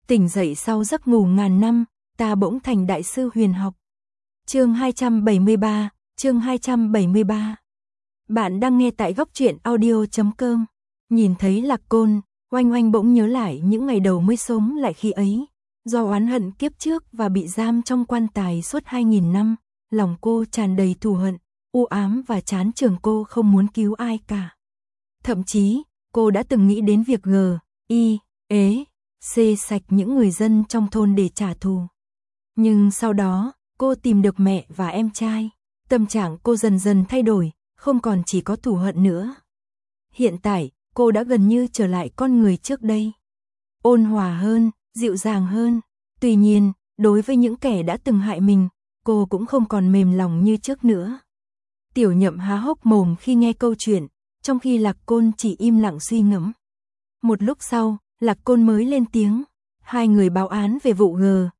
Tỉnh dậy sau giấc ngủ ngàn năm, ta bỗng thành đại sư huyền học. Chương 273, chương 273. Bạn đang nghe tại góc truyện audio.com. Nhìn thấy Lạc Côn, Oanh Oanh bỗng nhớ lại những ngày đầu mới sống lại khi ấy. Do oán hận kiếp trước và bị giam trong quan tài suốt 2000 năm, lòng cô tràn đầy thù hận, u ám và chán chường, cô không muốn cứu ai cả. Thậm chí, cô đã từng nghĩ đến việc xê sạch những người dân trong thôn để trả thù. Nhưng sau đó, cô tìm được mẹ và em trai. Tâm trạng cô dần dần thay đổi, không còn chỉ có thù hận nữa. Hiện tại, cô đã gần như trở lại con người trước đây. Ôn hòa hơn, dịu dàng hơn. Tuy nhiên, đối với những kẻ đã từng hại mình, cô cũng không còn mềm lòng như trước nữa. Tiểu Nhậm há hốc mồm khi nghe câu chuyện, trong khi Lạc Côn chỉ im lặng suy ngẫm. Một lúc sau, Lạc Côn mới lên tiếng. Hai người báo án về vụ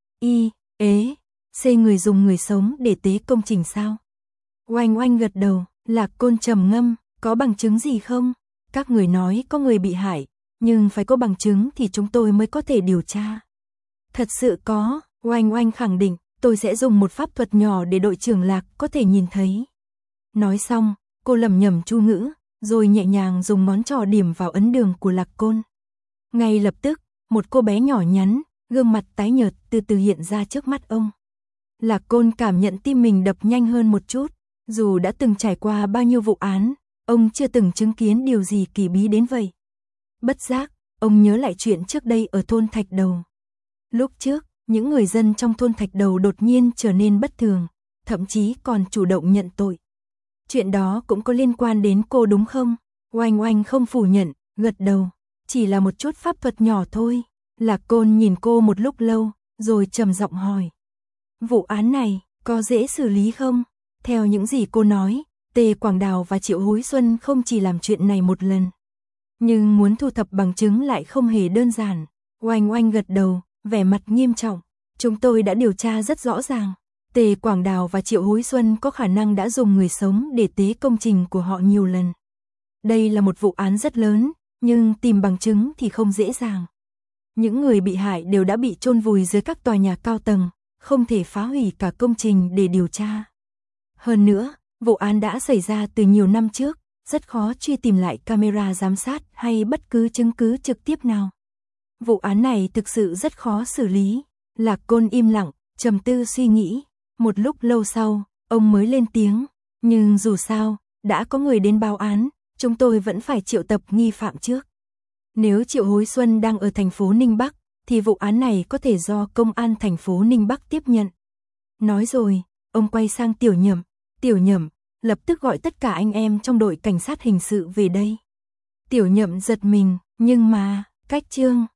xê người dùng người sống để tế công trình sao? Oanh Oanh gật đầu. Lạc Côn trầm ngâm. Có bằng chứng gì không? Các người nói có người bị hại, nhưng phải có bằng chứng thì chúng tôi mới có thể điều tra. Thật sự có, Oanh Oanh khẳng định. Tôi sẽ dùng một pháp thuật nhỏ để đội trưởng Lạc có thể nhìn thấy. Nói xong, cô lẩm nhẩm chú ngữ, rồi nhẹ nhàng dùng ngón trỏ điểm vào ấn đường của Lạc Côn. Ngay lập tức, một cô bé nhỏ nhắn, gương mặt tái nhợt từ từ hiện ra trước mắt ông. Lạc Côn cảm nhận tim mình đập nhanh hơn một chút. Dù đã từng trải qua bao nhiêu vụ án, ông chưa từng chứng kiến điều gì kỳ bí đến vậy. Bất giác, ông nhớ lại chuyện trước đây ở thôn Thạch Đầu. Lúc trước, những người dân trong thôn Thạch Đầu đột nhiên trở nên bất thường, thậm chí còn chủ động nhận tội. Chuyện đó cũng có liên quan đến cô đúng không? Oanh Oanh không phủ nhận, gật đầu. Chỉ là một chút pháp thuật nhỏ thôi. Lạc Côn nhìn cô một lúc lâu, rồi trầm giọng hỏi. Vụ án này, có dễ xử lý không? Theo những gì cô nói, Tề Quảng Đào và Triệu Hối Xuân không chỉ làm chuyện này một lần. Nhưng muốn thu thập bằng chứng lại không hề đơn giản. Oanh Oanh gật đầu, vẻ mặt nghiêm trọng. Chúng tôi đã điều tra rất rõ ràng. Tề Quảng Đào và Triệu Hối Xuân có khả năng đã dùng người sống để tế công trình của họ nhiều lần. Đây là một vụ án rất lớn, nhưng tìm bằng chứng thì không dễ dàng. Những người bị hại đều đã bị chôn vùi dưới các tòa nhà cao tầng, không thể phá hủy cả công trình để điều tra. Hơn nữa, vụ án đã xảy ra từ nhiều năm trước, rất khó truy tìm lại camera giám sát hay bất cứ chứng cứ trực tiếp nào. Vụ án này thực sự rất khó xử lý. Lạc Côn im lặng, trầm tư suy nghĩ. Một lúc lâu sau, ông mới lên tiếng. Nhưng dù sao, đã có người đến báo án, chúng tôi vẫn phải triệu tập nghi phạm trước. Nếu Triệu Hối Xuân đang ở thành phố Ninh Bắc, thì vụ án này có thể do công an thành phố Ninh Bắc tiếp nhận. Nói rồi, ông quay sang Tiểu Nhậm. Tiểu Nhậm, lập tức gọi tất cả anh em trong đội cảnh sát hình sự về đây. Tiểu Nhậm giật mình, nhưng mà, cách chương.